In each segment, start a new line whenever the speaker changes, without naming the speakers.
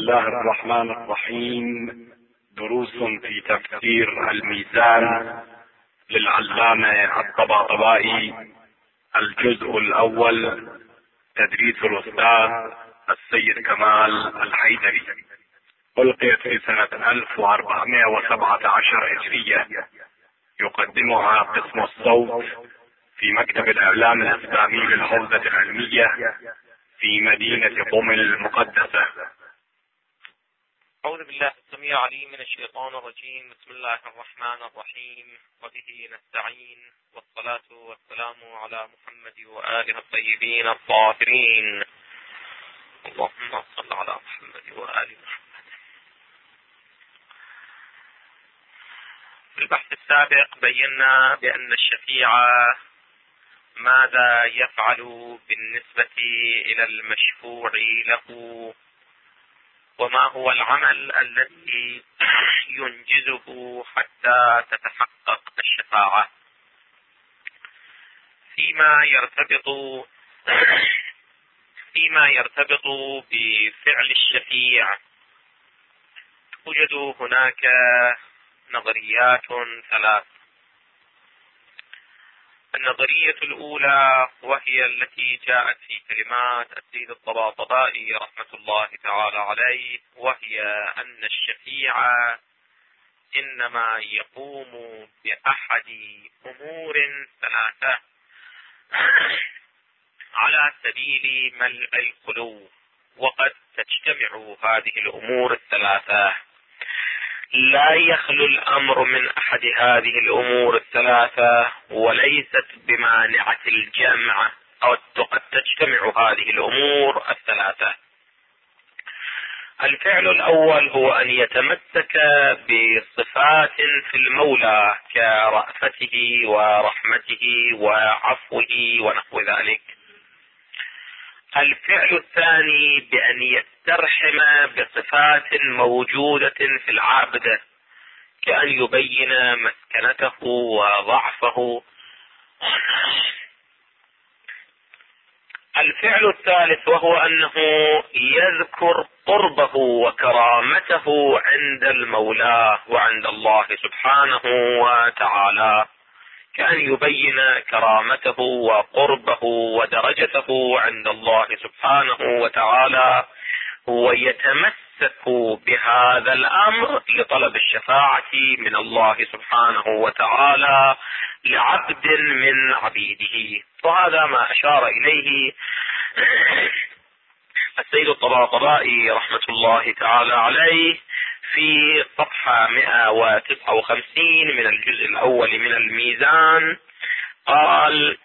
الله الرحمن الرحيم. دروس في تفسير الميزان للعلامة الطباطبائي، الجزء الأول، تدريس الأستاذ السيد كمال الحيدري. ألقيت في سنة 1417 هجرية. يقدمها قسم الصوت في مكتب الإعلام الإسلامي للحوزة العلمية في مدينة قم المقدسة.
أعوذ بالله السميع العليم من الشيطان الرجيم. بسم الله الرحمن الرحيم، وبه نستعين، والصلاة والسلام على محمد وآله الطيبين الطاهرين. اللهم صل على محمد وآل محمد. في البحث السابق بينا بأن الشفيع ماذا يفعل بالنسبة إلى المشفوع له، وما هو العمل الذي ينجزه حتى تتحقق الشفاعة. فيما يرتبط بفعل الشفيع توجد هناك نظريات ثلاث. النظرية الأولى وهي التي جاءت في كلمات السيد الطباطبائي رحمة الله تعالى عليه، وهي أن الشفيع إنما يقوم بأحد أمور ثلاثة على سبيل ملء القلوب، وقد تجتمع هذه الأمور الثلاثة. لا يخلو الأمر من أحد هذه الأمور الثلاثة، وليست بمانعة الجمع، أو قد تجتمع هذه الأمور الثلاثة. الفعل الأول هو أن يتمسك بصفات في المولى كرأفته ورحمته وعفوه ونحو ذلك. الفعل الثاني بأن يسترحم بصفات موجودة في العبد، كأن يبين مسكنته وضعفه. الفعل الثالث وهو أنه يذكر قربه وكرامته عند المولى وعند الله سبحانه وتعالى، كأن يبين كرامته وقربه ودرجته عند الله سبحانه وتعالى، ويتمسك بهذا الأمر لطلب الشفاعة من الله سبحانه وتعالى لعبد من عبيده. وهذا ما أشار إليه السيد الطباطبائي رحمة الله تعالى عليه في صفحة 159 من الجزء الأول من الميزان. قال: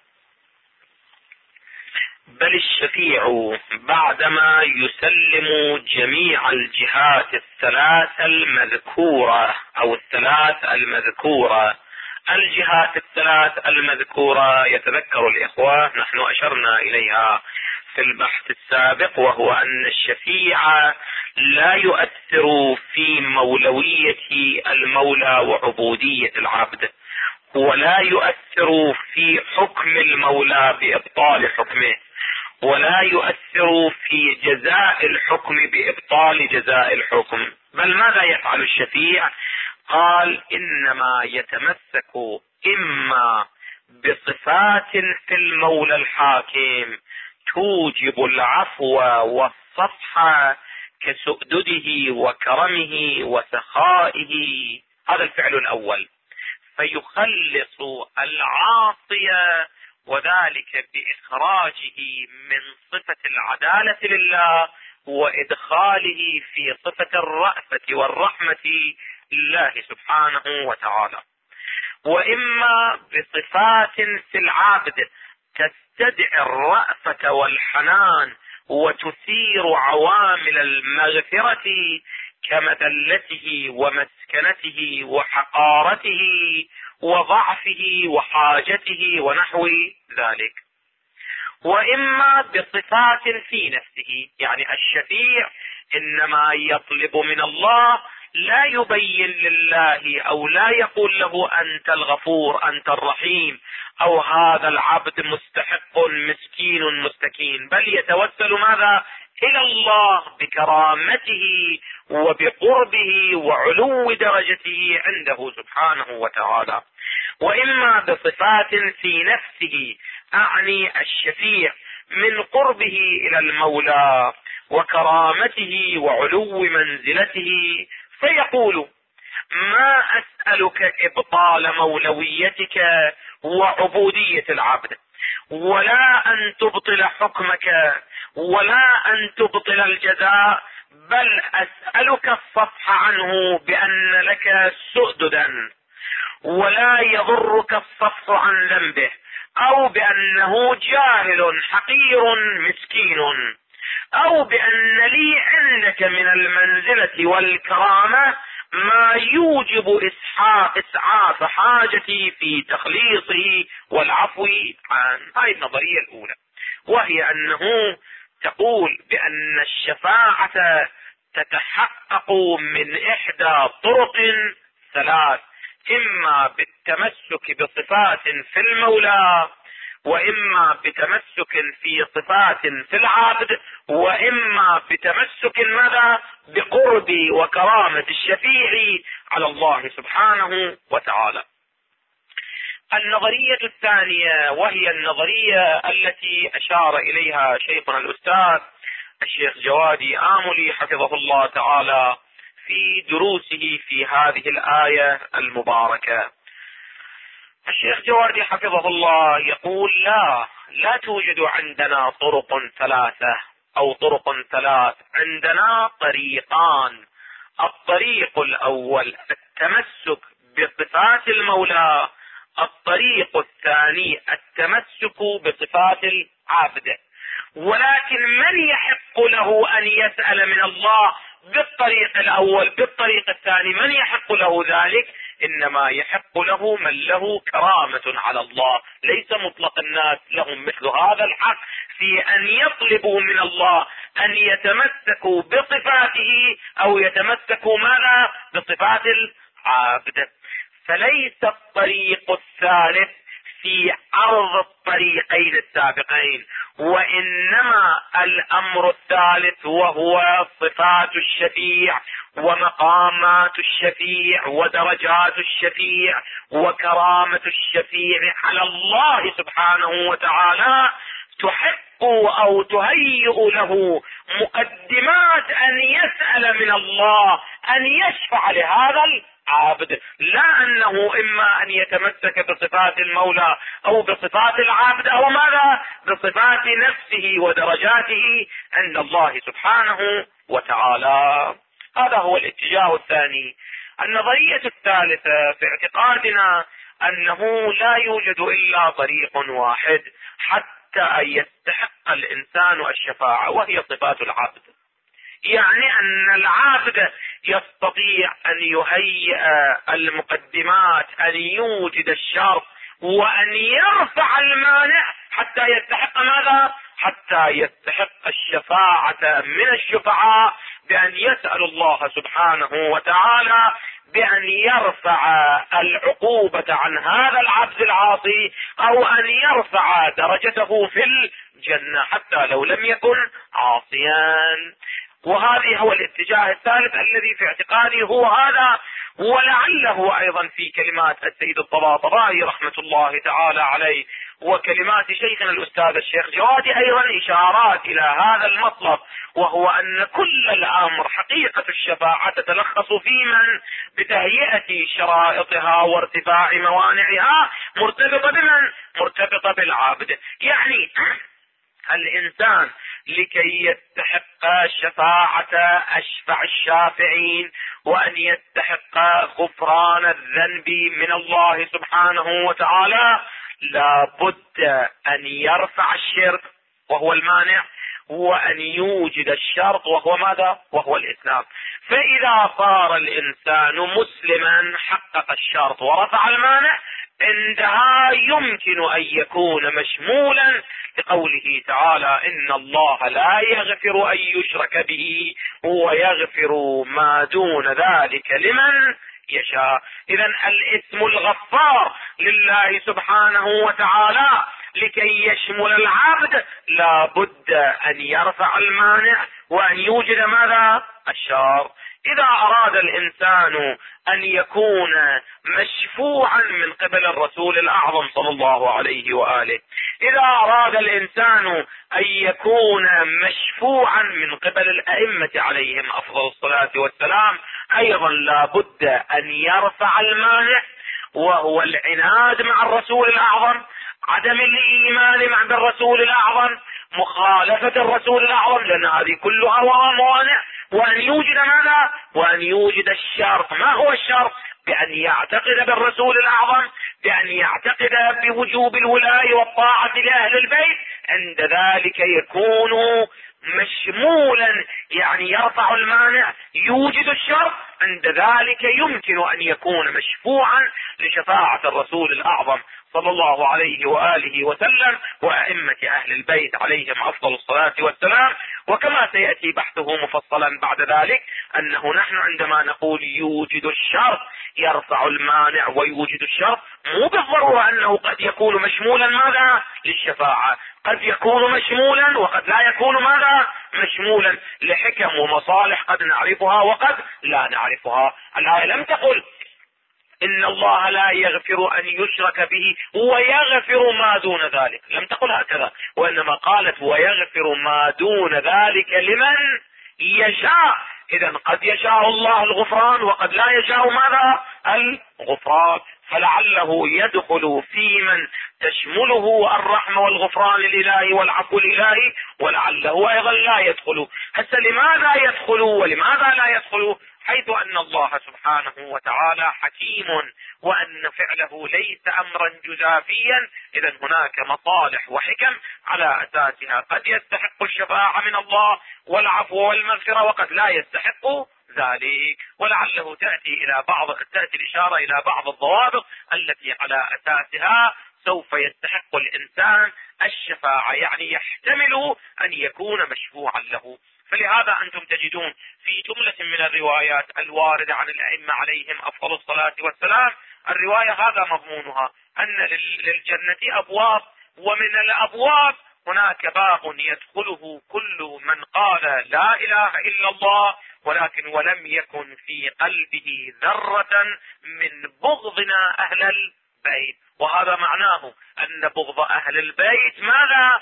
بل الشفيع بعدما يسلم جميع الجهات الثلاث المذكورة، أو الثلاث المذكورة. الجهات الثلاث المذكورة يتذكر الإخوة نحن أشرنا إليها في البحث السابق، وهو أن الشفيع لا يؤثر في مولوية المولى وعبودية العبد، ولا يؤثر في حكم المولى بإبطال حكمه، ولا يؤثر في جزاء الحكم بإبطال جزاء الحكم. بل ماذا يفعل الشفيع؟ قال: إنما يتمسك إما بصفات في المولى الحاكم توجب العفو والصفح كسؤدده وكرمه وسخائه. هذا الفعل الأول. فيخلص العاصي، وذلك بإخراجه من صفة العدالة لله وإدخاله في صفة الرأفة والرحمة لله سبحانه وتعالى. وإما بصفات في العبد تستدعي الرأفة والحنان وتثير عوامل المغفرة كمذلته ومسكنته وحقارته وضعفه وحاجته ونحو ذلك. وإما بصفات في نفسه، يعني الشفيع إنما يطلب من الله، لا يبين لله أو لا يقول له أنت الغفور أنت الرحيم أو هذا العبد مستحق مسكين مستكين، بل يتوسل ماذا؟
إلى الله بكرامته وبقربه وعلو درجته عنده سبحانه وتعالى، وإما بصفات في نفسه، أعني الشفيع من قربه إلى المولى وكرامته وعلو منزلته، فيقول: ما أسألك إبطال مولويتك وعبودية العبد، ولا أن تبطل حكمك، ولا أن تبطل الجزاء، بل أسألك الصفح عنه بأن لك سؤددا، ولا يضرك الصفح عن ذنبه، أو بأنه جاهل حقير مسكين، أو بأن لي عندك من المنزلة والكرامة ما يوجب إسعاف حاجتي في تخليصه والعفو عنه. هاي النظرية الأولى، وهي أنه تقول بأن الشفاعة تتحقق من إحدى طرق ثلاث: إما بالتمسك بصفات في المولى، وإما بتمسك في صفات في العبد، وإما بتمسك ماذا؟ بقرب وكرامة الشفيع على الله سبحانه وتعالى. النظرية الثانية، وهي النظرية التي أشار إليها شيخنا الأستاذ الشيخ جوادي آملي حفظه الله تعالى في دروسه في هذه الآية المباركة. الشيخ جوادي حفظه الله يقول: لا توجد عندنا طرق ثلاثة أو طرق ثلاث، عندنا طريقان. الطريق الأول التمسك بصفات المولى، الطريق الثاني التمسك بصفات العبد. ولكن من يحق له أن يسأل من الله بالطريق الأول بالطريق الثاني؟ من يحق له ذلك؟ إنما يحق له من له كرامة على الله، ليس مطلق الناس لهم مثل هذا الحق في أن يطلبوا من الله أن يتمسكوا بصفاته أو يتمسكوا ماذا؟ بصفات العبد. فليس الطريق الثالث في عرض الطريقين السابقين، وإنما الأمر الثالث وهو صفات الشفيع ومقامات الشفيع ودرجات الشفيع وكرامة الشفيع على الله سبحانه وتعالى، تحق أو تهيئ له مقدمات أن يسأل من الله أن يشفع لهذا العبد، لا أنه إما أن يتمسك بصفات المولى أو بصفات العبد أو ماذا؟ بصفات نفسه ودرجاته عند الله سبحانه وتعالى. هذا هو الاتجاه الثاني. النظرية الثالثة في اعتقادنا أنه لا يوجد إلا طريق واحد حتى يستحق الإنسان الشفاعة، وهي صفات العبد. يعني أن العبد يستطيع أن يهيئ المقدمات، أن يوجد الشرط، وأن يرفع المانع حتى يستحق ماذا؟ حتى يستحق الشفاعة من الشفعاء، بأن يسأل الله سبحانه وتعالى بأن يرفع العقوبة عن هذا العبد العاصي، أو أن يرفع درجته في الجنة حتى لو لم يكن عاصيا. وهذا هو الاتجاه الثالث الذي في اعتقادي هو هذا، ولعله أيضا في كلمات السيد الطباطبائي رحمة الله تعالى عليه وكلمات شيخنا الأستاذ الشيخ جوادي أيضا إشارات إلى هذا المطلب، وهو أن كل الأمر حقيقة الشفاعة تتلخص في من؟ بتهيئة شرائطها وارتفاع موانعها، مرتبطة بمن؟ مرتبطة بالعبد. يعني الإنسان لكي يستحق شفاعة أشفع الشافعين وأن يستحق غفران الذنب من الله سبحانه وتعالى، لابد أن يرفع الشرك وهو المانع، وأن يوجد الشرط وهو ماذا؟ وهو الإسلام. فإذا صار الإنسان مسلما حقق الشرط ورفع المانع، عندها يمكن أن يكون مشمولا لقوله تعالى: إن الله لا يغفر أن يشرك به ويغفر ما دون ذلك لمن يشاء. إذن الاسم الغفار لله سبحانه وتعالى لكي يشمل العبد لا بد أن يرفع المانع وأن يوجد ماذا؟ الشر. إذا أراد الإنسان أن يكون مشفوعا من قبل الرسول الأعظم صلى الله عليه وآله، إذا أراد الإنسان أن يكون مشفوعا من قبل الأئمة عليهم أفضل الصلاة والسلام، أيضا لا بد أن يرفع المانع، وهو العناد مع الرسول الأعظم، عدم الإيمان مع الرسول الأعظم، مخالفة الرسول الأعظم، لأن هذه كلها موانع، وأن يوجد ماذا؟ وأن يوجد الشرط. ما هو الشرط؟ بأن يعتقد بالرسول الأعظم، بأن يعتقد بوجوب الولاية والطاعة لأهل البيت، عند ذلك يكون مشمولا، يعني يرفع المانع، يوجد الشرط، عند ذلك يمكن أن يكون مشفوعا لشفاعة الرسول الأعظم صلى الله عليه وآله وسلم وأئمة أهل البيت عليهم أفضل الصلاة والسلام. وكما سيأتي بحثه مفصلا بعد ذلك، أنه نحن عندما نقول يوجد الشرط يرفع المانع ويوجد الشرط، مو بالضرورة أنه قد يكون مشمولا ماذا؟ للشفاعة، قد يكون مشمولا وقد لا يكون ماذا؟ مشمولا، لحكم ومصالح قد نعرفها وقد لا نعرفها. الآية لم تقل إن الله لا يغفر أن يشرك به ويغفر ما دون ذلك، لم تقل هكذا، وإنما قالت ويغفر ما دون ذلك لمن يشاء. إذا قد يشاء الله الغفران وقد لا يشاء ماذا؟ الغفران، فلعله يدخل في من تشمله الرحمة والغفران الإلهي والعفو الإلهي، ولعله أيضا لا يدخل. هسه لماذا يدخل ولماذا لا يدخل؟ حيث أن الله سبحانه وتعالى حكيم، وأن فعله ليس أمرا جزافيا، إذا هناك مصالح وحكم على أساسها قد يستحق الشفاعة من الله والعفو والمغفرة وقد لا يستحق ذلك، ولعله تأتي الإشارة إلى بعض الضوابط التي على أساسها سوف يستحق الإنسان الشفاعة، يعني يحتمل أن يكون مشفوعا له. فلهذا أنتم تجدون في جملة من الروايات الواردة عن الأئمة عليهم أفضل الصلاة والسلام، الرواية هذا مضمونها أن للجنة أبواب، ومن الأبواب هناك باب يدخله كل من قال لا إله إلا الله ولكن ولم يكن في قلبه ذرة من بغضنا أهل البيت، وهذا معناه أن بغض أهل البيت ماذا؟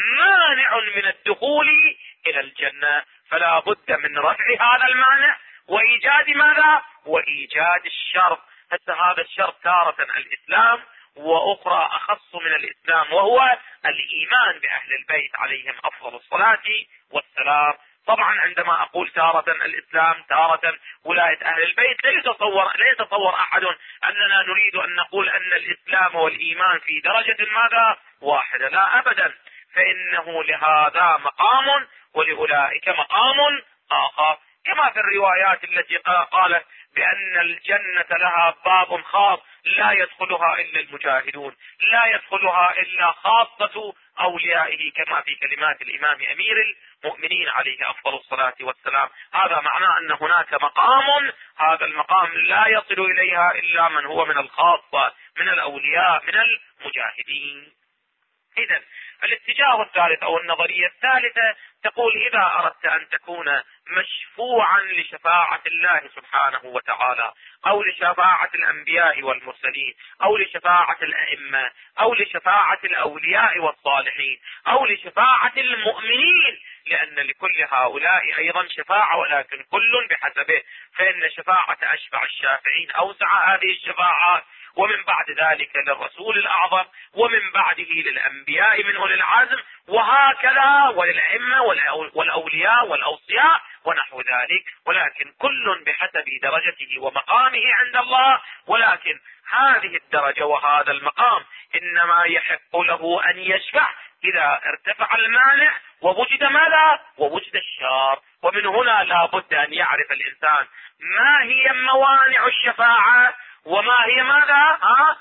مانع من الدخول إلى الجنة، فلا بد من رفع هذا المانع وإيجاد ماذا؟ وإيجاد الشرط. حتى هذا الشرط تارة الإسلام، وأخرى أخص من الإسلام، وهو الإيمان بأهل البيت عليهم أفضل الصلاة والسلام. طبعا عندما أقول تارة الإسلام تارة ولاية أهل البيت، لا يتصور أحد أننا نريد أن نقول أن الإسلام والإيمان في درجة ماذا؟ واحدة، لا أبدا، فإنه لهذا مقام ولأولئك مقام آخر، كما في الروايات التي قالت بأن الجنة لها باب خاص لا يدخلها إلا المجاهدون، لا يدخلها إلا خاصة أوليائه، كما في كلمات الإمام أمير المؤمنين عليه أفضل الصلاة والسلام. هذا معناه أن هناك مقام، هذا المقام لا يصل إليها إلا من هو من الخاصة، من الأولياء، من المجاهدين. إذن الاتجاه الثالث أو النظرية الثالثة تقول إذا أردت أن تكون مشفوعا لشفاعة الله سبحانه وتعالى، أو لشفاعة الأنبياء والمرسلين، أو لشفاعة الأئمة، أو لشفاعة الأولياء والصالحين، أو لشفاعة المؤمنين، لأن لكل هؤلاء أيضا شفاعة ولكن كل بحسبه، فإن شفاعة أشفع الشافعين أوسع هذه الشفاعات، ومن بعد ذلك للرسول الأعظم، ومن بعده للأنبياء من أولي العزم، وهكذا وللأئمة والأولياء والأوصياء ونحو ذلك، ولكن كل بحسب درجته ومقامه عند الله. ولكن هذه الدرجة وهذا المقام إنما يحق له أن يشفع إذا ارتفع المانع ووجد ماذا؟ ووجد الشر. ومن هنا لا بد أن يعرف الإنسان ما هي موانع الشفاعة وما هي ماذا؟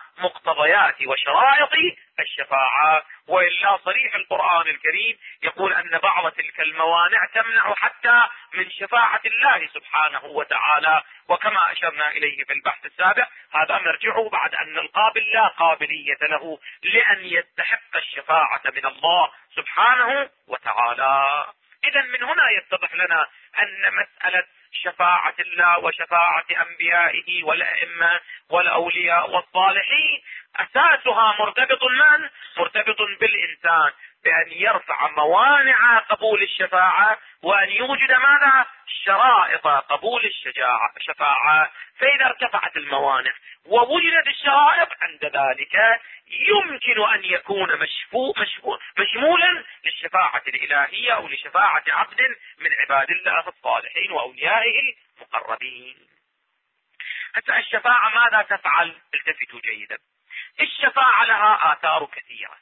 مقتضيات وشرائط الشفاعة. وإلا صريح القرآن الكريم يقول أن بعض تلك الموانع تمنع حتى من شفاعة الله سبحانه وتعالى، وكما أشرنا إليه في البحث السابق هذا مرجعه بعد أن القابل لا قابلية له لأن يستحق الشفاعة من الله سبحانه وتعالى. إذا من هنا يتضح لنا أن مسألة شفاعة الله وشفاعة أنبيائه والأئمة والأولياء والصالحين أساسها مرتبط بالإنسان، بأن يرفع موانع قبول الشفاعة وأن يوجد ماذا؟ شرائط قبول الشفاعة. فإذا ارتفعت الموانع ووجدت الشرائط، عند ذلك يمكن أن يكون مشمولا للشفاعة الإلهية أو لشفاعة عبد من عباد الله الصالحين وأوليائه المقربين. حتى الشفاعة ماذا تفعل؟ التفتوا جيدا. الشفاعة لها آثار كثيرة.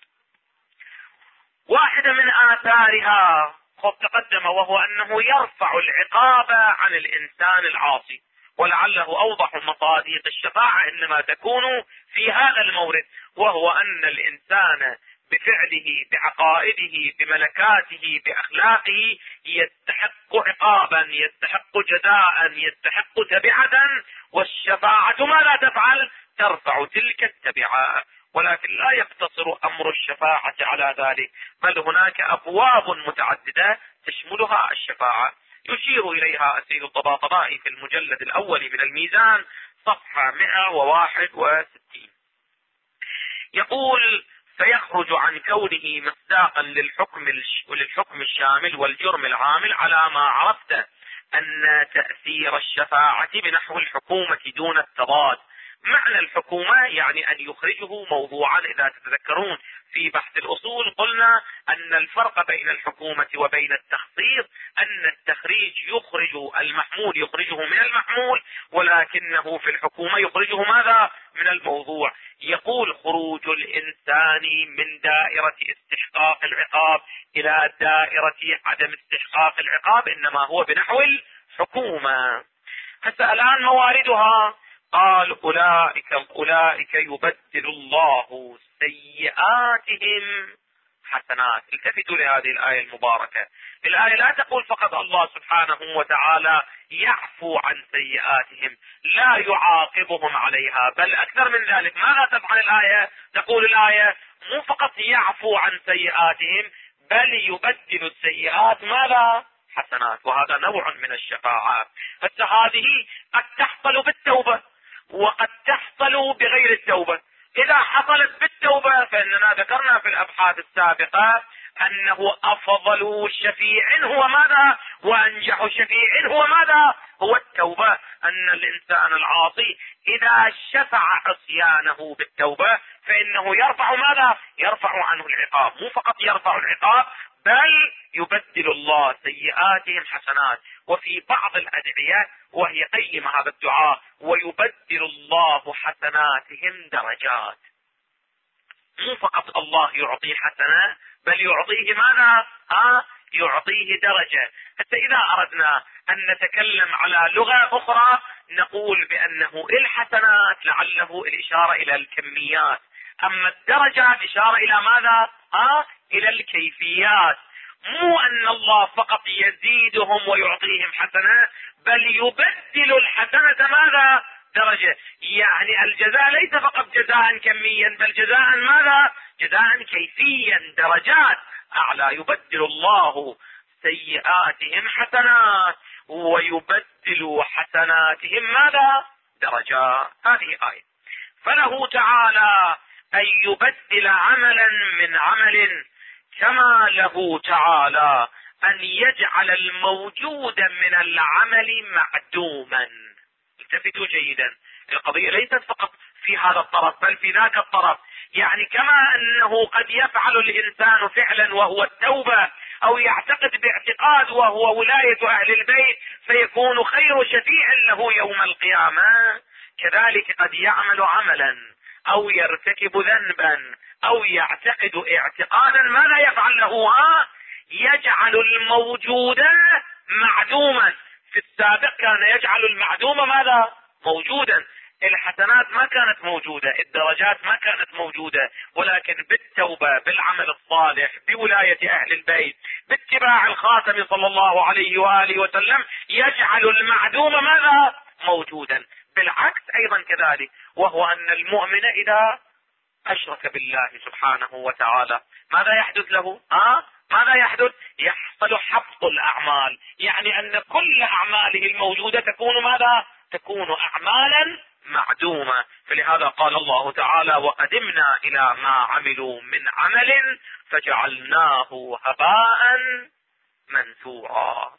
واحدة من آثارها قد تقدم، وهو أنه يرفع العقاب عن الإنسان العاصي، ولعله أوضح مصادق الشفاعة إنما تكون في هذا المورد، وهو أن الإنسان بفعله بعقائده بملكاته بأخلاقه يستحق عقابا، يستحق جزاء، يستحق تبعة، والشفاعة ماذا تفعل؟ ترفع تلك التبعة. ولكن لا يقتصر أمر الشفاعة على ذلك، بل هناك أبواب متعددة تشملها الشفاعة، يشير إليها السيد الطباطبائي في المجلد الأول من الميزان صفحة 161. يقول: فيخرج عن كونه مصداقا للحكم الشامل والجرم العامل على ما عرفت أن تأثير الشفاعة بنحو الحكومة دون التضاد. معنى الحكومة يعني أن يخرجه موضوعا. إذا تتذكرون في بحث الأصول قلنا أن الفرق بين الحكومة وبين التخصيص أن التخريج يخرج المحمول، يخرجه من المحمول، ولكنه في الحكومة يخرجه ماذا؟ من الموضوع. يقول: خروج الإنسان من دائرة استحقاق العقاب إلى دائرة عدم استحقاق العقاب إنما هو بنحو الحكومة. حتى الآن مواردها قال: أولئك يبدل الله سيئاتهم حسنات. التفتوا لهذه الآية المباركة. الآية لا تقول فقط الله سبحانه وتعالى يعفو عن سيئاتهم، لا يعاقبهم عليها، بل أكثر من ذلك. ماذا تفعل الآية؟ تقول الآية مو فقط يعفو عن سيئاتهم، بل يبدل السيئات ماذا؟ حسنات. وهذا نوع من الشفاعة. هذه قد تحصل بالتوبة وقد تحصل بغير التوبة. إذا حصلت بالتوبة فإننا ذكرنا في الأبحاث السابقة أنه أفضل شفيع هو ماذا؟ وأنجح شفيع هو ماذا؟ هو التوبة. أن الإنسان العاصي إذا شفع عصيانه بالتوبة فإنه يرفع ماذا؟ يرفع عنه العقاب. مو فقط يرفع العقاب، بل يبدل الله سيئاتهم حسنات. وفي بعض الأدعية وهي قيمة هذا الدعاء: ويبدل الله حسناتهم درجات. مو فقط الله يعطيه حسنة، بل يعطيه ماذا؟ يعطيه درجة. حتى إذا أردنا أن نتكلم على لغة أخرى نقول بأنه الحسنات لعله الإشارة إلى الكميات، أما الدرجات إشارة إلى ماذا؟ إلى الكيفيات. مو أن الله فقط يزيدهم ويعطيهم حسنة، بل يبدل الحسنة ماذا؟ درجة. يعني الجزاء ليس فقط جزاء كميا، بل جزاء ماذا؟ جزاء كيفيا، درجات أعلى. يبدل الله سيئاتهم حسنات ويبدل حسناتهم ماذا؟ درجات. هذه آية. فله تعالى أن يبدل عملا من عمل، كما له تعالى أن يجعل الموجود من العمل معدوما. التفتوا جيدا، القضية ليست فقط في هذا الطرف بل في ذاك الطرف. يعني كما أنه قد يفعل الإنسان فعلا وهو التوبة، أو يعتقد باعتقاد وهو ولاية أهل البيت فيكون خير شفيع له يوم القيامة، كذلك قد يعمل عملا أو يرتكب ذنبا أو يعتقد اعتقادا، ماذا يفعل له؟ يجعل الموجود معدوما. في السابق كان يجعل المعدوم ماذا؟ موجودا. الحسنات ما كانت موجودة، الدرجات ما كانت موجودة، ولكن بالتوبة، بالعمل الصالح، بولاية أهل البيت، باتباع الخاتم صلى الله عليه وآله وسلم، يجعل المعدوم ماذا؟ موجودا. بالعكس أيضا كذلك، وهو أن المؤمن إذا أشرك بالله سبحانه وتعالى ماذا يحدث له؟ ماذا يحدث؟ يحصل حبط الأعمال، يعني أن كل أعماله الموجودة تكون ماذا؟ تكون أعمالا معدومة. فلهذا قال الله تعالى: وقدمنا إلى ما عملوا من عمل فجعلناه هباء منثورا.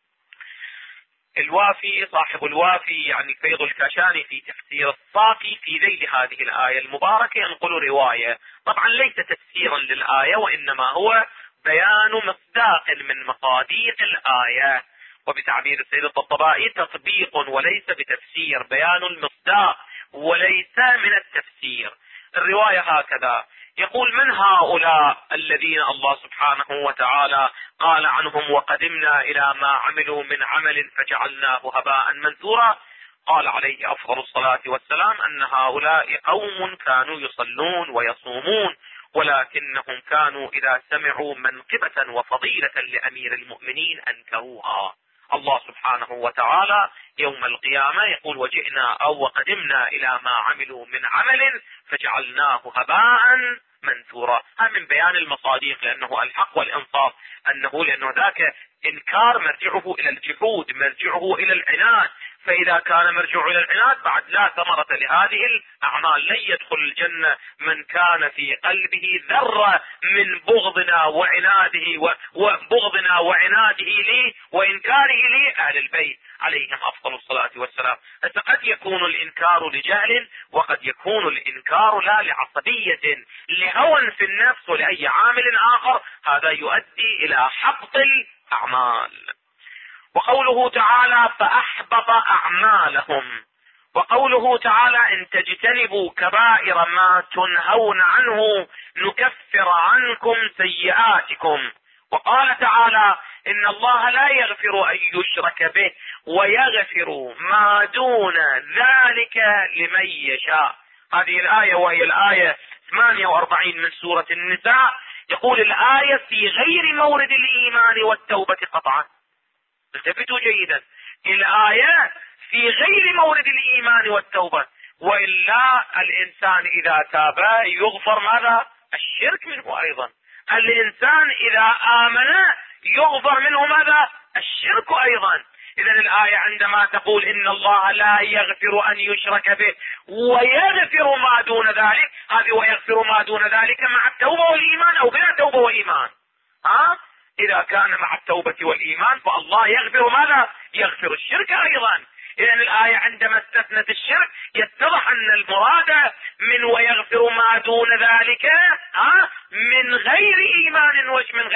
الوافي صاحب الوافي يعني فيض الكاشاني في تفسير الصافي في ذيل هذه الآية المباركة ينقل رواية، طبعا ليس تفسيرا للآية وإنما هو بيان مصداق من مصاديق الآية، وبتعبير السيد الطبطبائي تطبيق وليس بتفسير، بيان المصداق وليس من التفسير. الرواية هكذا يقول: من هؤلاء الذين الله سبحانه وتعالى قال عنهم وقدمنا إلى ما عملوا من عمل فجعلناه هباء منثورا؟ قال عليه أفضل الصلاة والسلام أن هؤلاء قوم كانوا يصلون ويصومون، ولكنهم كانوا إذا سمعوا منقبة وفضيلة لأمير المؤمنين أنكروها. الله سبحانه وتعالى يوم القيامة يقول: وجئنا أو وقدمنا إلى ما عملوا من عمل فجعلناه هباء منثورا. هذا من بيان المصاديق، لأنه الحق والإنصاف، لأنه ذاك إنكار مرجعه إلى الجحود، مرجعه إلى العناد، فإذا كان مرجعه إلى العناد بعد لا ثمرة لهذه الأعمال. لن يدخل الجنة من كان في قلبه ذرة من بغضنا وعناده لي وإنكاره لي أهل البيت عليهم أفضل الصلاة والسلام. قد يكون الإنكار لجهل، وقد يكون الإنكار لا لعصبية، لهوى في النفس ولأي عامل آخر، هذا يؤدي إلى حبط الأعمال. وقوله تعالى: فأحبط أعمالهم، وقوله تعالى: إن تجتنبوا كبائر ما تنهون عنه نكفر عنكم سيئاتكم. وقال تعالى: إن الله لا يغفر أن يشرك به ويغفر ما دون ذلك لمن يشاء. هذه الآية وهي الآية 48 من سورة النساء، يقول الآية في غير مورد الإيمان والتوبة قطعا. التفتوا جيدا، الآية في غير مورد الإيمان والتوبة، وإلا الإنسان إذا تاب يغفر ماذا؟ الشرك منه أيضا. الإنسان إذا آمن يغفر منه ماذا؟ الشرك أيضا. إذا الآية عندما تقول إن الله لا يغفر أن يشرك به ويغفر ما دون ذلك، هذه ويغفر ما دون ذلك مع التوبة والإيمان أو بلا توبة وإيمان؟ إذا كان مع التوبة والإيمان فالله يغفر ماذا؟ يغفر الشرك أيضا. إذن الآية عندما استثنت الشرك يتضح أن المراد من ويغفر ما دون ذلك من غير إيمان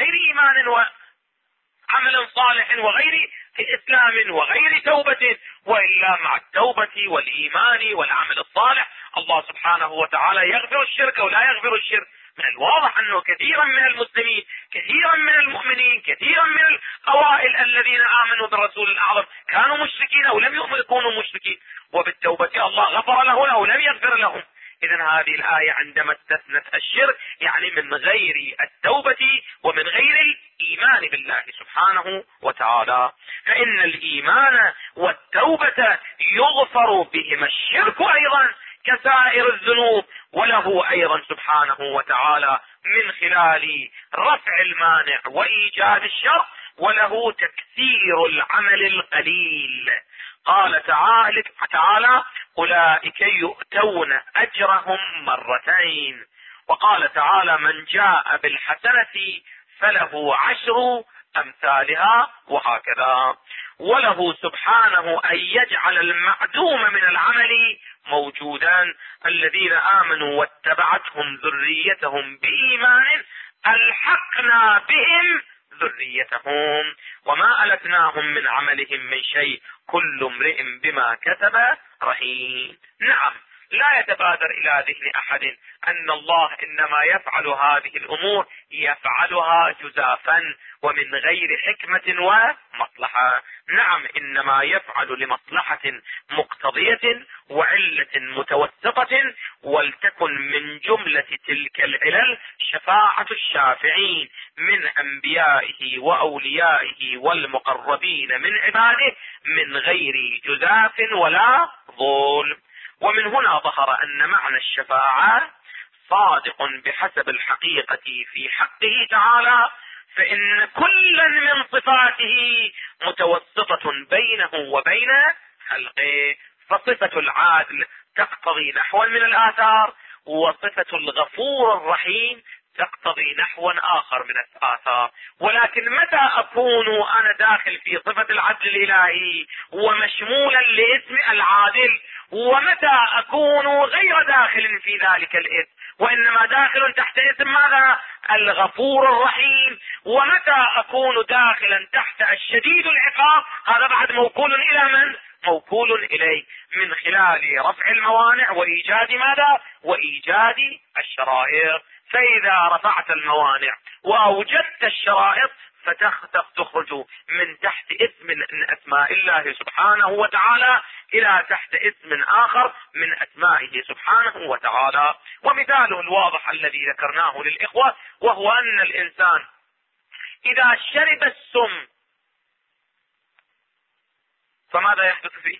وعمل صالح وغير إسلام وغير توبة، وإلا مع التوبة والإيمان والعمل الصالح الله سبحانه وتعالى يغفر الشرك ولا يغفر الشرك. من الواضح أنه كثيرا من المسلمين، كثيرا من المؤمنين، كثيرا من الأوائل الذين آمنوا بالرسول الأعظم كانوا مشركين أو لم يكونوا مشركين، وبالتوبة الله غفر لهم أو لم يغفر لهم. إذن هذه الآية عندما استثنت الشرك يعني من غير التوبة ومن غير الإيمان بالله سبحانه وتعالى. فإن الإيمان والتوبة يغفر بهما الشرك أيضا كسائر الذنوب، وله أيضا سبحانه وتعالى من خلال رفع المانع وإيجاد الشر، وله تكثير العمل القليل. قال تعالى: أولئك يؤتون أجرهم مرتين. وقال تعالى: من جاء بالحسنة فله 10 أمثالها، وهكذا. وله سبحانه أن يجعل المعدوم من العمل موجودا. الذين آمنوا واتبعتهم ذريتهم بإيمان ألحقنا بهم ذريتهم وما ألتناهم من عملهم من شيء كل امرئ بما كسب رهين. نعم، لا يتبادر إلى ذهن أحد أن الله إنما يفعل هذه الأمور يفعلها جزافا ومن غير حكمة ومصلحة. نعم، إنما يفعل لمصلحة مقتضية وعلة متوسطة، ولتكن من جملة تلك العلل شفاعة الشافعين من أنبيائه وأوليائه والمقربين من عباده من غير جزاف ولا ظلم. ومن هنا ظهر أن معنى الشفاعة صادق بحسب الحقيقة في حقه تعالى، فإن كلا من صفاته متوسطة بينه وبين خلقه. فصفة العادل تقتضي نحوا من الآثار، وصفة الغفور الرحيم تقتضي نحوا آخر من الآثار. ولكن متى أكون أنا داخل في صفة العدل الإلهي ومشمولا لاسم العادل، ومتى أكون غير داخل في ذلك الاسم وإنما داخل تحت اسم ماذا؟ الغفور الرحيم. ومتى أكون داخلا تحت الشديد العقاب، هذا بعد موكول إلى من؟ موكول إليه من خلال رفع الموانع وإيجاد ماذا؟ وإيجاد الشرائط. فإذا رفعت الموانع وأوجدت الشرائط فتخرج من تحت اسم من أسماء الله سبحانه وتعالى إلى تحت اسم آخر من أسمائه سبحانه وتعالى. ومثاله الواضح الذي ذكرناه للإخوة، وهو أن الإنسان إذا شرب السم فماذا يحدث فيه؟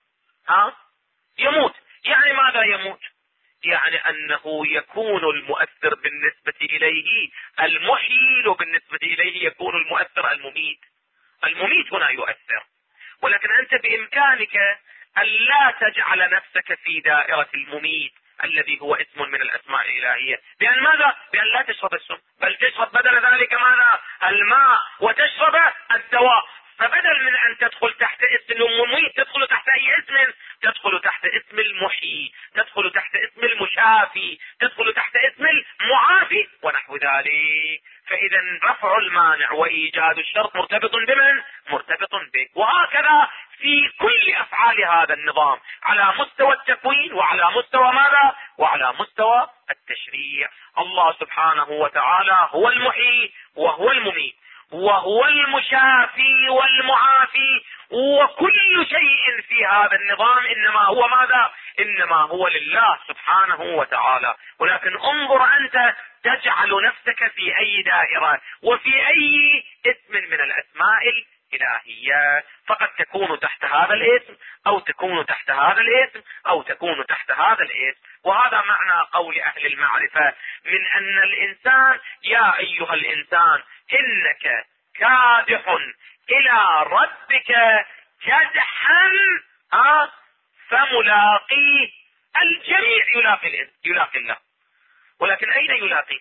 يموت. يعني ماذا يموت؟ يعني أنه يكون المؤثر بالنسبة إليه المحيي، وبالنسبة إليه يكون المؤثر المميت. المميت هنا يؤثر، ولكن أنت بإمكانك أن لا تجعل نفسك في دائرة المميت الذي هو اسم من الأسماء الإلهية. بأن ماذا؟ بأن لا تشرب السم، بل تشرب بدل ذلك ماذا؟ الماء، وتشرب الدواء. فبدل من أن تدخل تحت اسم المميت تدخل تحت أي اسم؟ تدخل تحت اسم المحيي، تدخل تحت اسم المشافي، تدخل تحت اسم المعافي ونحو ذلك. فإذا رفع المانع وإيجاد الشرط مرتبط بمن؟ مرتبط بك. وهكذا في كل أفعال هذا النظام على مستوى التكوين وعلى مستوى ماذا؟ وعلى مستوى التشريع. الله سبحانه وتعالى هو المحيي وهو المميت وهو المشافي والمعافي، وكل شيء في هذا النظام إنما هو ماذا؟ إنما هو لله سبحانه وتعالى. ولكن انظر أنت تجعل نفسك في أي دائرة وفي أي اسم من الأسماء الإلهية. فقد تكون تحت هذا الاسم أو تكون تحت هذا الاسم أو تكون تحت هذا الاسم. وهذا معنى قول أهل المعرفة من أن الإنسان يا أيها الإنسان إنك كادح إلى ربك كدحا فملاقيه. الجميع يلاقي الله، ولكن أين يلاقيه؟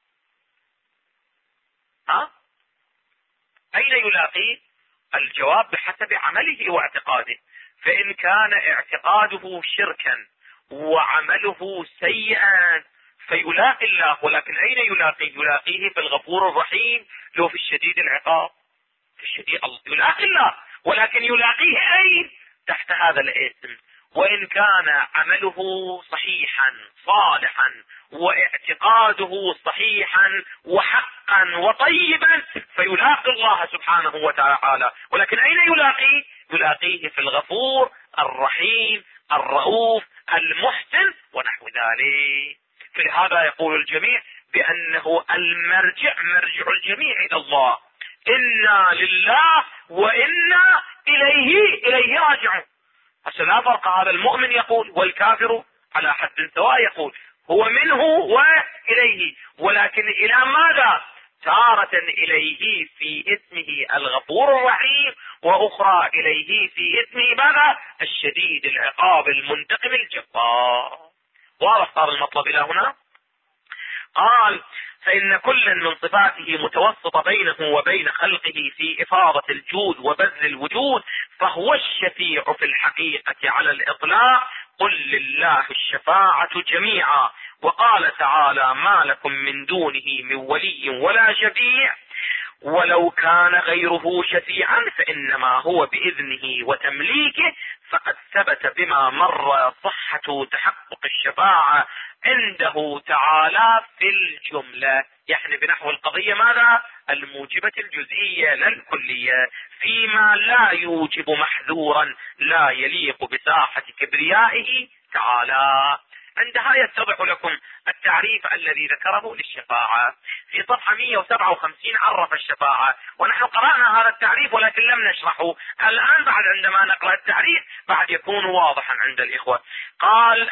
أين يلاقيه؟ الجواب بحسب عمله واعتقاده. فإن كان اعتقاده شركا وعمله سيئا فيلاقي الله، ولكن أين يلاقيه؟ يلاقيه في الغفور الرحيم لو في الشديد العقاب. في الشديد يلاقي الله، ولكن يلاقيه أين؟ تحت هذا الاسم. وإن كان عمله صحيحا صالحا واعتقاده صحيحا وحقا وطيبا فيلاقي الله سبحانه وتعالى، ولكن أين يلاقيه؟ يلاقيه في الغفور الرحيم الرؤوف المحسن ونحو ذلك. فلهذا يقول الجميع بأنه المرجع مرجع الجميع إلى الله. إنا لله وإنا إليه راجعون. لا فرق، هذا المؤمن يقول والكافر على حد سواء يقول هو منه وإليه، ولكن إلى ماذا؟ تارة إليه في اسمه الغفور الرحيم، وأخرى إليه في اسمه ماذا؟ الشديد العقاب المنتقم الجبار. واضح صار المطلب إلى هنا؟ قال فإن كل من صفاته متوسط بينه وبين خلقه في إفاضة الجود وبذل الوجود، فهو الشفيع في الحقيقة على الإطلاق. قل لله الشفاعة جميعا. وقال تعالى ما لكم من دونه من ولي ولا شفيع ولو كان غيره شفيعا فإنما هو بإذنه وتمليكه. فقد ثبت بما مر صحة تحقق الشفاعة عنده تعالى في الجملة، يعني بنحو القضية ماذا؟ الموجبة الجزئية لا الكلية، فيما لا يوجب محذورا لا يليق بساحة كبريائه تعالى. عندها يتضح لكم التعريف الذي ذكره للشفاعة في صفحة 157. عرف الشفاعة، ونحن قرأنا هذا التعريف ولكن لم نشرحه. الآن بعد عندما نقرأ التعريف بعد يكون واضحا عند الإخوة. قال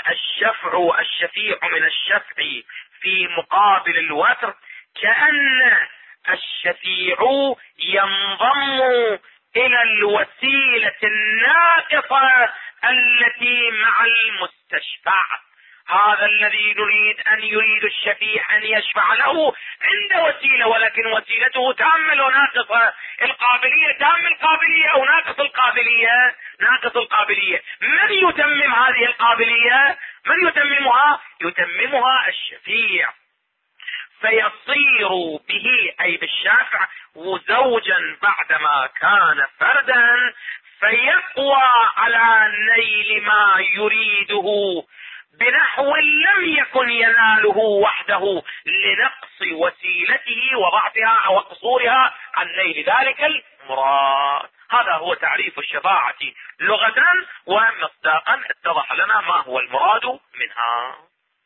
الشفيع من الشفع في مقابل الوتر، كأن الشفيع ينضم إلى الوسيلة الناقصة التي مع المستشفع. هذا الذي نريد أن يريد الشفيع أن يشفع له عند وسيلة، ولكن وسيلته تامة وناقصة القابلية، تام القابلية أو ناقص القابلية، ناقص القابلية. من يتمم هذه القابلية؟ من يتممها؟ يتممها الشفيع، فيصير به أي بالشافع زوجا بعدما كان فردا، فيقوى على نيل ما يريده بنحو لم يكن يناله وحده لنقص وسيلته وضعفها او قصورها عن نيل ذلك المراد. هذا هو تعريف الشفاعة لغة، ومصداقا اتضح لنا ما هو المراد منها.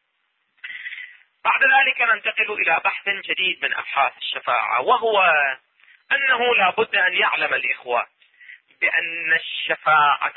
بعد ذلك ننتقل الى بحث جديد من ابحاث الشفاعة، وهو انه لا بد ان يعلم الاخوة بان الشفاعة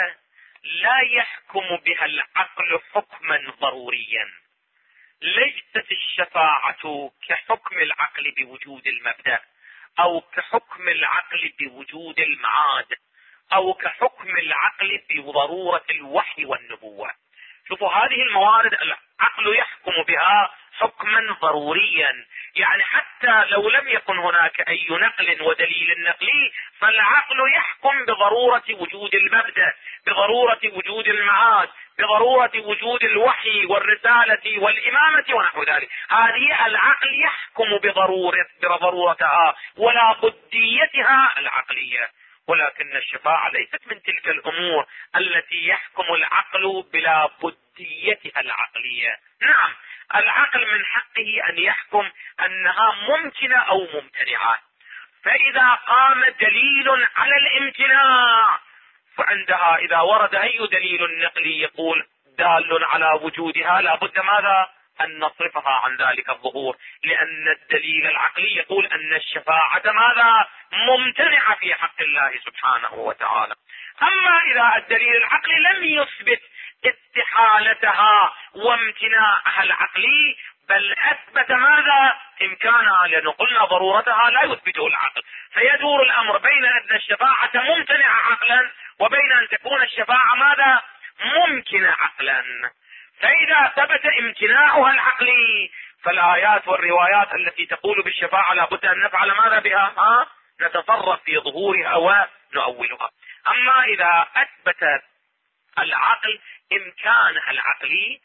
لا يحكم بها العقل حكما ضروريا. ليست الشفاعة كحكم العقل بوجود المبدأ، او كحكم العقل بوجود المعاد، او كحكم العقل بضرورة الوحي والنبوة. شوفوا هذه الموارد العقل يحكم بها حكما ضروريا، يعني حتى لو لم يكن هناك اي نقل ودليل نقلي، فالعقل يحكم بضرورة وجود المبدأ، بضرورة وجود المعاد، بضرورة وجود الوحي والرسالة والإمامة ونحو ذلك. هذه العقل يحكم بضرورتها ولا بديتها العقلية. ولكن الشفاعة ليست من تلك الأمور التي يحكم العقل بلا بديتها العقلية. نعم، العقل من حقه أن يحكم أنها ممكنة أو ممتنعة، فإذا قام دليل على الامتناع فعندها إذا ورد أي دليل نقلي يقول دال على وجودها لا بد ماذا؟ أن نصرفها عن ذلك الظهور، لأن الدليل العقلي يقول أن الشفاعة ماذا؟ ممتنعة في حق الله سبحانه وتعالى. أما إذا الدليل العقلي لم يثبت استحالتها وامتناعها العقلي، بل أثبت ماذا؟ إمكانها، لأنه قلنا ضرورتها لا يثبته العقل، فيدور الأمر بين أن الشفاعة ممتنعة عقلا وبين أن تكون الشفاعة ماذا؟ ممكنة عقلا. فإذا ثبت امتناعها العقلي فالآيات والروايات التي تقول بالشفاعة لابد أن نفعل ماذا بها؟ نتصرف في ظهورها ونؤولها. أما إذا أثبت العقل إمكانها العقلي،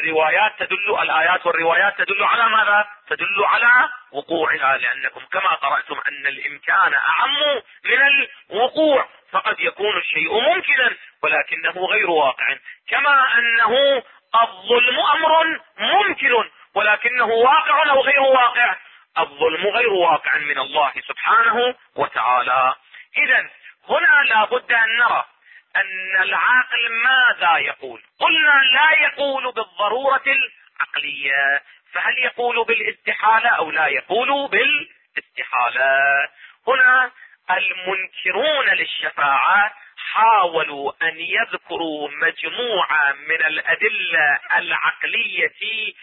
الآيات والروايات تدل على ماذا؟ تدل على وقوعها، لأنكم كما قرأتم أن الإمكان أعم من الوقوع، فقد يكون الشيء ممكنا ولكنه غير واقع، كما أنه الظلم أمر ممكن ولكنه واقع أو غير واقع. الظلم غير واقع من الله سبحانه وتعالى. إذن هنا لابد أن نرى أن العاقل ماذا يقول. قلنا لا يقول بالضرورة العقلية، فهل يقول بالاستحالة أو لا يقول بالاستحالة؟ هنا المنكرون للشفاعة حاولوا أن يذكروا مجموعة من الأدلة العقلية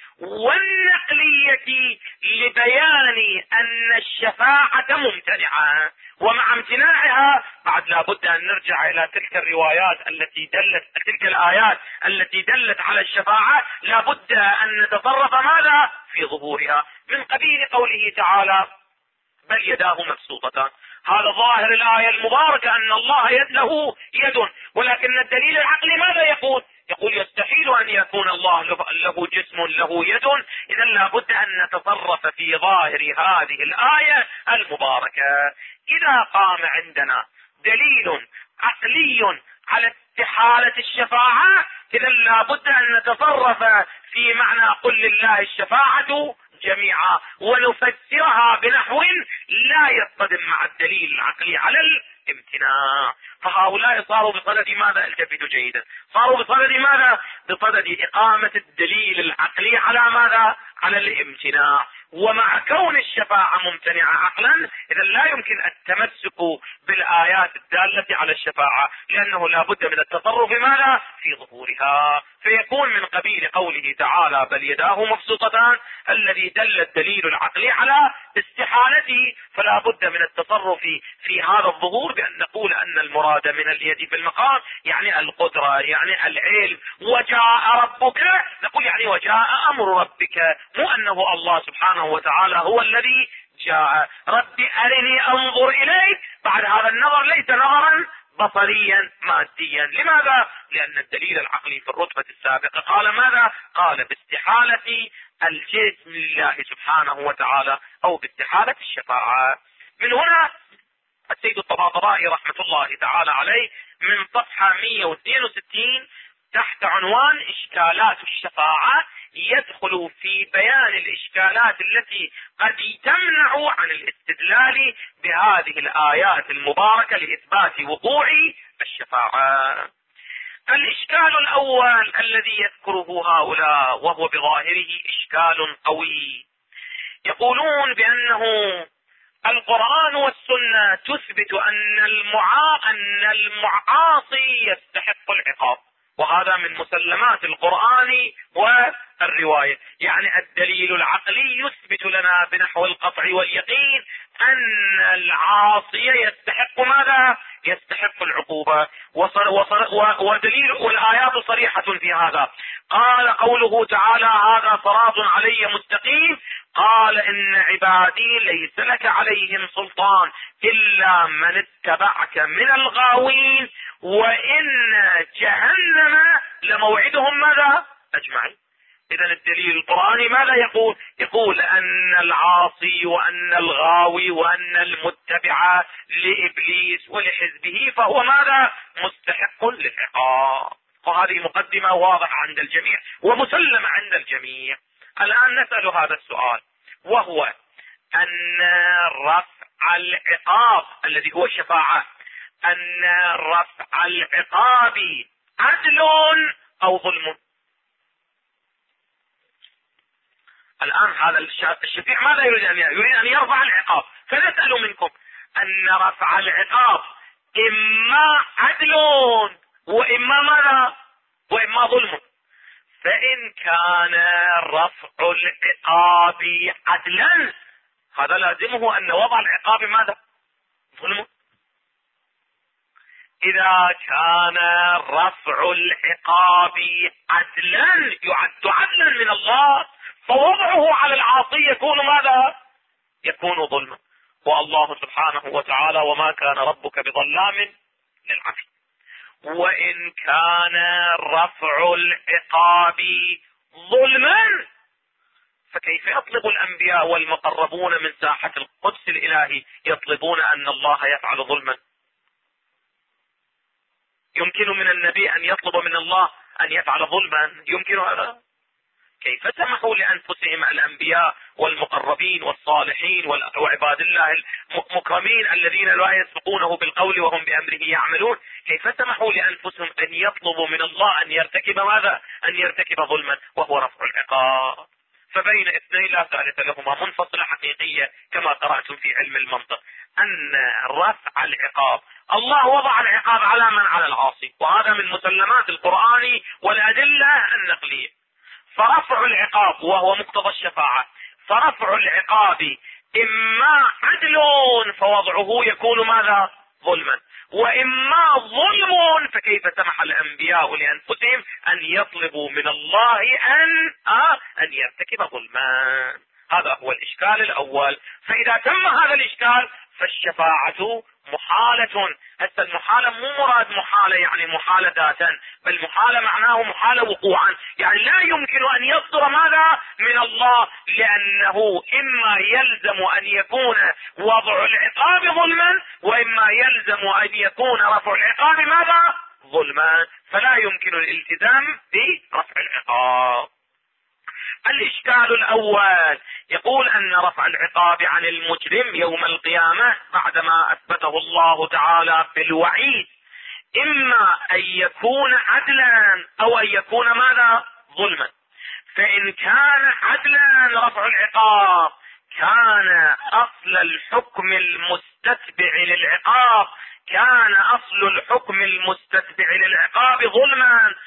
والنقلية لبيان أن الشفاعة ممتنعة، ومع امتناعها بعد لابد أن نرجع إلى تلك الروايات تلك الآيات التي دلت على الشفاعة، لابد أن نتصرف ماذا؟ في ظهورها، من قبيل قوله تعالى بل يداه مبسوطتان. هذا ظاهر الآية المباركة أن الله له يد، ولكن الدليل العقلي ماذا يقول؟ يقول يستحيل أن يكون الله له جسم له يد. إذا لابد أن نتصرف في ظاهر هذه الآية المباركة. إذا قام عندنا دليل عقلي على استحالة الشفاعة، إذا لابد أن نتصرف في معنى قل لله الشفاعة جميعا، ونفسرها بنحو لا يصطدم مع الدليل العقلي على الامتناع. فهؤلاء صاروا بصدد ماذا؟ التفتوا جيدا، صاروا بصدد ماذا؟ بصدد إقامة الدليل العقلي على ماذا؟ على الامتناع. ومع كون الشفاعة ممتنعة عقلا، إذا لا يمكن التمسك بالآيات الدالة على الشفاعة، لأنه لا بد من التصرف ماذا؟ في ظهورها. فيكون من قبيل قوله تعالى بل يداه مبسوطتان الذي دل الدليل العقلي على استحالته، فلا بد من التصرف في هذا الظهور بأن نقول أن المراد من اليد في المقام يعني القدرة، يعني العلم. وجاء ربك نقول يعني وجاء أمر ربك، مو أنه الله سبحانه وتعالى هو الذي جاء. ربي أرني أنظر إليك، بعد هذا النظر ليس نظرا بصريا ماديا. لماذا؟ لأن الدليل العقلي في الرتبة السابقة قال ماذا؟ قال باستحالة الجسم لله سبحانه وتعالى أو باستحالة الشفاعة. من هنا السيد الطباطبائي رحمة الله تعالى عليه من صفحة 162 تحت عنوان إشكالات الشفاعة يدخل في بيان الإشكالات التي قد تمنع عن الاستدلال بهذه الآيات المباركة لإثبات وقوع الشفاعة. الإشكال الأول الذي يذكره هؤلاء وهو بظاهره إشكال قوي، يقولون بأنه القرآن والسنة تثبت أن المعاصي يستحق العقاب، وهذا من مسلمات القرآن والرواية. يعني الدليل العقلي يثبت لنا بنحو القطع واليقين أن العاصي يستحق ماذا؟ يستحق العقوبة. ودليل والآيات صريحة في هذا. قال قوله تعالى هذا صراط علي مستقيم، قال إن عبادي ليس لك عليهم سلطان إلا من اتبعك من الغاوين وإن جهنم لموعدهم ماذا؟ أجمعين. إذا الدليل القرآني ماذا يقول؟ يقول أن العاصي وأن الغاوي وأن المتبع لإبليس ولحزبه فهو ماذا؟ مستحق للعقاب. وهذه مقدمة واضحة عند الجميع ومسلمة عند الجميع. الآن نسأل هذا السؤال، وهو أن رفع العقاب الذي هو الشفاعة، أن رفع العقاب عدل أو ظلم؟ الآن هذا الشفيع ماذا يريد أن يرفع العقاب، فنسأل منكم أن رفع العقاب إما عدل وإما ماذا؟ وإما ظلم. فإن كان رفع العقاب عدلا هذا لازمه أن وضع العقاب ماذا؟ ظلم. إذا كان رفع العقاب عدلا يعد عدلا من الله فوضعه على العاصي يكون ماذا؟ يكون ظلما. والله سبحانه وتعالى وما كان ربك بظلام للعبيد. وإن كان رفع العقاب ظلما فكيف يطلب الأنبياء والمقربون من ساحة القدس الإلهي يطلبون أن الله يفعل ظلما؟ يمكن من النبي أن يطلب من الله أن يفعل ظلما؟ يمكن هذا؟ كيف سمحوا لأنفسهم الأنبياء والمقربين والصالحين وعباد الله المكرمين الذين لا يسبقونه بالقول وهم بأمره يعملون، كيف سمحوا لأنفسهم أن يطلبوا من الله أن يرتكب ماذا؟ أن يرتكب ظلما وهو رفع العقاب. فبين اثنين لا ثالث لهما، منفصلة حقيقية كما قرأتم في علم المنطق، أن رفع العقاب الله وضع العقاب على من؟ على العاصي، وهذا من مسلمات القرآن والأدلة النقلية. فرفع العقاب وهو مقتضى الشفاعة، فرفع العقاب إما عدل فوضعه يكون ماذا؟ ظلما، وإما ظلم فكيف سمح الأنبياء لأنفسهم أن يطلبوا من الله أن يرتكب ظلما؟ هذا هو الإشكال الأول. فإذا تم هذا الإشكال فالشفاعة محالة. هسه المحالة مو مراد محالة يعني محالة ذاتا، بل محالة معناه محالة وقوعا، يعني لا يمكن أن يصدر ماذا؟ من الله، لأنه إما يلزم أن يكون وضع العقاب ظلما وإما يلزم أن يكون رفع العقاب ماذا؟ ظلما، فلا يمكن الالتزام برفع العقاب. الإشكال الأول يقول أن رفع العقاب عن المجرم يوم القيامة بعدما أثبته الله تعالى في الوعيد إما أن يكون عدلا أو أن يكون ماذا؟ ظلما. فإن كان عدلا رفع العقاب كان أصل الحكم المستتبع للعقاب ظلما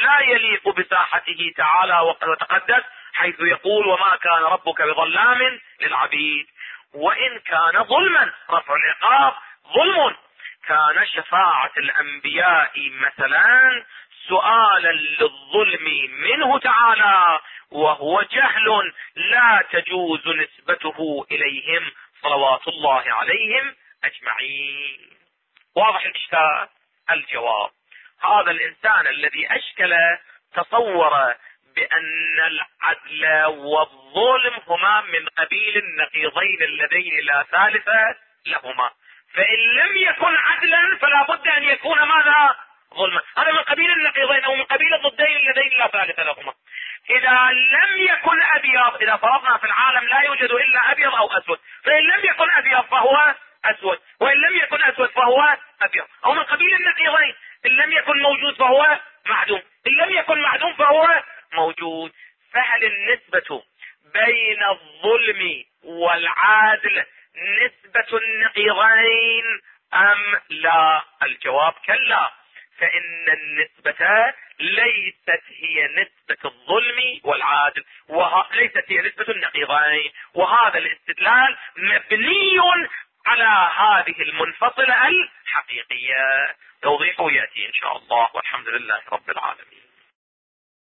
لا يليق بساحته تعالى وتقدس، حيث يقول وما كان ربك بظلام للعبيد. وإن كان ظلما، رفع العقاب ظلم، كان شفاعة الأنبياء مثلا سؤالا للظلم منه تعالى، وهو جهل لا تجوز نسبته إليهم صلوات الله عليهم أجمعين. واضح الإشكال؟ الجواب: هذا الإنسان الذي أشكل تصور بأن العدل والظلم هما من قبيل النقيضين اللذين لا ثالث لهما، فإن لم يكن عدلا فلا بد أن يكون ماذا؟ ظلما. هذا من قبيل النقيضين أو من قبيل الضدين اللذين لا ثالث لهما. إذا لم يكن أبيض، إذا فرضنا في العالم لا يوجد إلا أبيض أو أسود، فإن لم يكن أبيض فهو أسود، وإن لم يكن أسود فهو أبيض، أو من قبيل النقيضين. إن لم يكن موجود فهو معدوم، إن لم يكن معدوم فهو موجود. فهل النسبة بين الظلم والعدل نسبة النقيضين أم لا؟ الجواب: كلا، فإن النسبة ليست هي نسبة الظلم والعدل، ليست هي نسبة النقيضين. وهذا الاستدلال مبني على هذه المنفصلة الحقيقية. توضيحه يأتي إن شاء الله، والحمد لله رب العالمين.